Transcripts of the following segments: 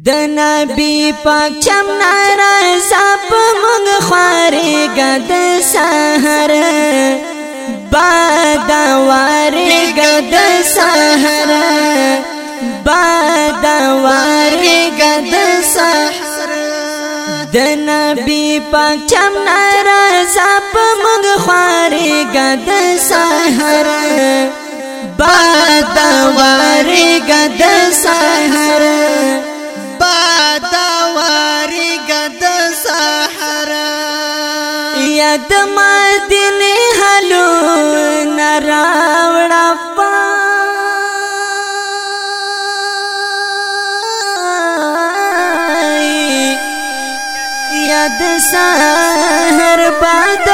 د نبی پاک چم نارضا په موږ خوارېږه د سحر باد وارېږه د سحر باد وارېږه د سحر د نبی پاک چم نارضا په موږ خوارېږه د سحر باد وارېږه د سحر باد وارېږه د سحر یا د مدینې حالونه راوړه یا د سحر باد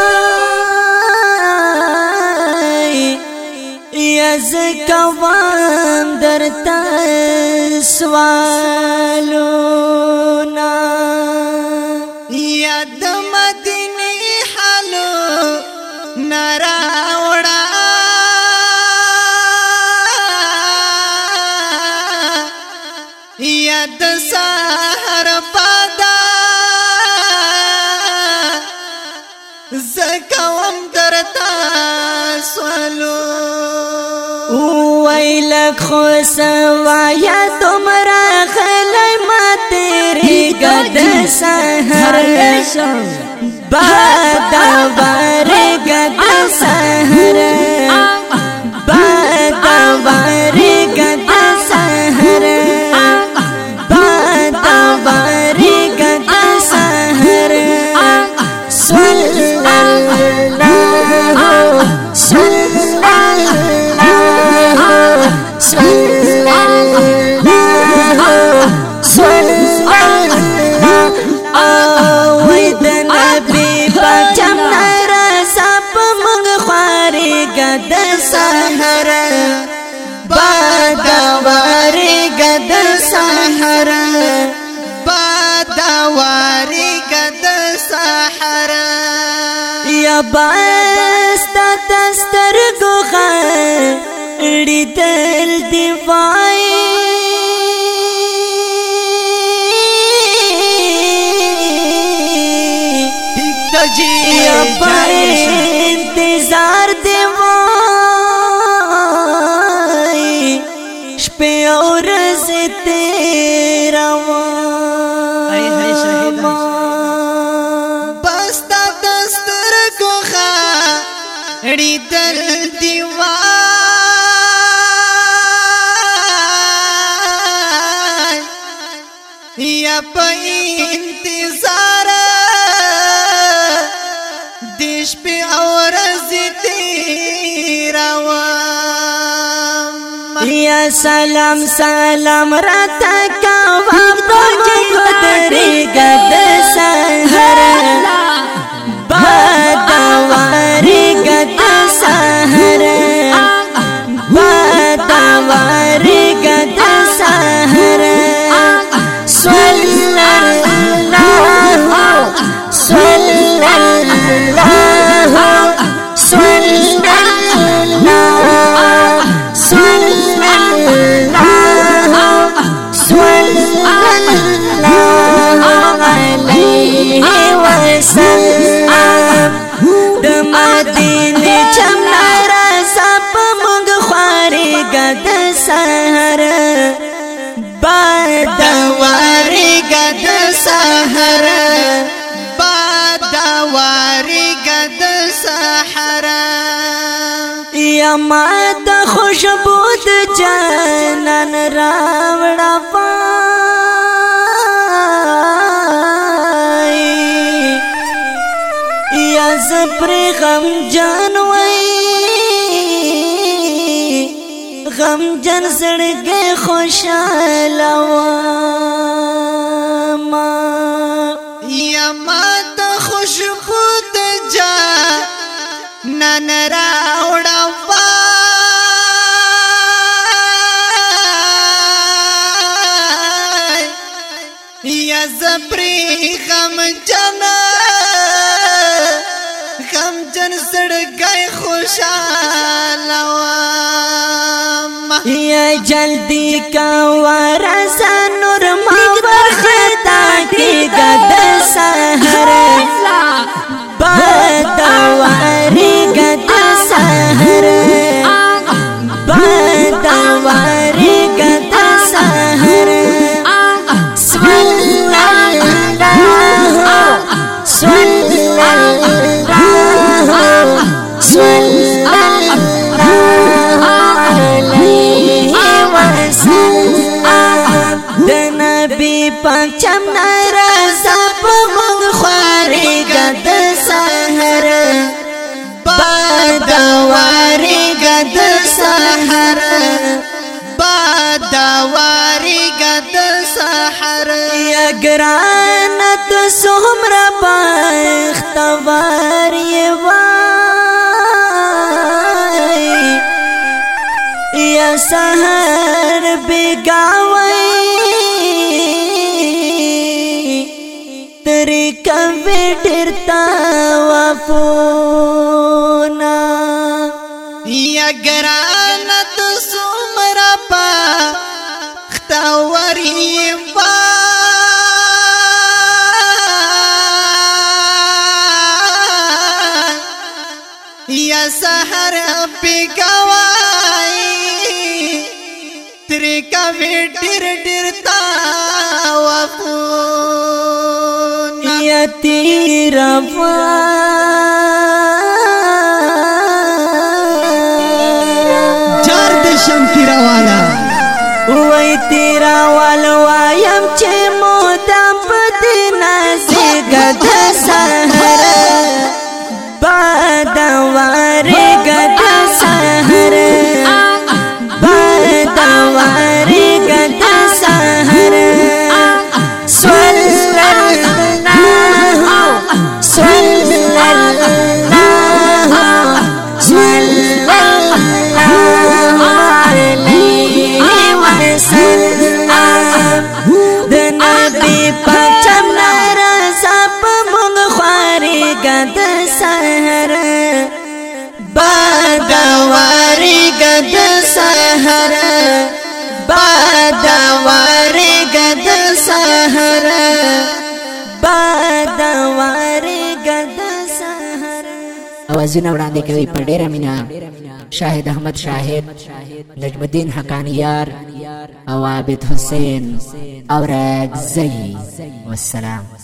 یا زکوام درتا سوالونا یا د مدینې حالو نراوړه یا د سحر بادا زکوام درتا سوالو ویلک خو سوایا تمرا خلی ما تیری گد سحر باد واری گد سحر باد واری گد سحر باد واری گد سحر صلی اللہ صلی د سحر باد وارېږه د سحر باد وارېږه د سحر یا باستا د سترګو غړېدل دې وای یا په انتظار دې تیرا بستا دستر کو خړېدل دی وای یا په انتظار د شپې او ورځې تیروم یا سلام سلام راته کوه په موږ درېږه د سحر باد وارېږه د سحر باد وارېږه د سحر صلی الله صلی الله صلی الله د مدینې چم نارضا په موږ خوارېږه د سحر باد وارېږه د سحر باد وارېږه د سحر یا ما د خوشبو د جانان راوړه یا زپر غم جان وای غم جان زړګي خوشاله ما یا ما د خوشبو د جانان راوړه یا زپری غم جن زړګي خوشاله یا جلدی کا ورسا نور ما نبی پاک چم نارضا پا مونگ خواری گد سحر بادواری گد سحر بادواری گد سحر یا گرانت سمر باختواری وای یا سحر بگاوی تری کبی ڈرتا وفونا یا گرانت سمر باختواری یا سحر بگوائی تری کبھی ڈر ڈرتا وفون یا تیرا جار دشم تیرا والا وی تیرا والا وایم چه مودم بدینا زیگد سحر بادواری گد سحر بادواری گد سحر صلی اللہ صلی اللہ صلی اللہ علیہ وسلم د نبی پاک چم نارضا پا مونگ خواری گد سحر بادواری گد سحر بادواری گد سحر بادواری گد سحر اوازونه وړاندې کوي په ډېره مینه شاهد احمد شاهد نجم الدین حقانیار او عابد حسین اورګزی والسلام.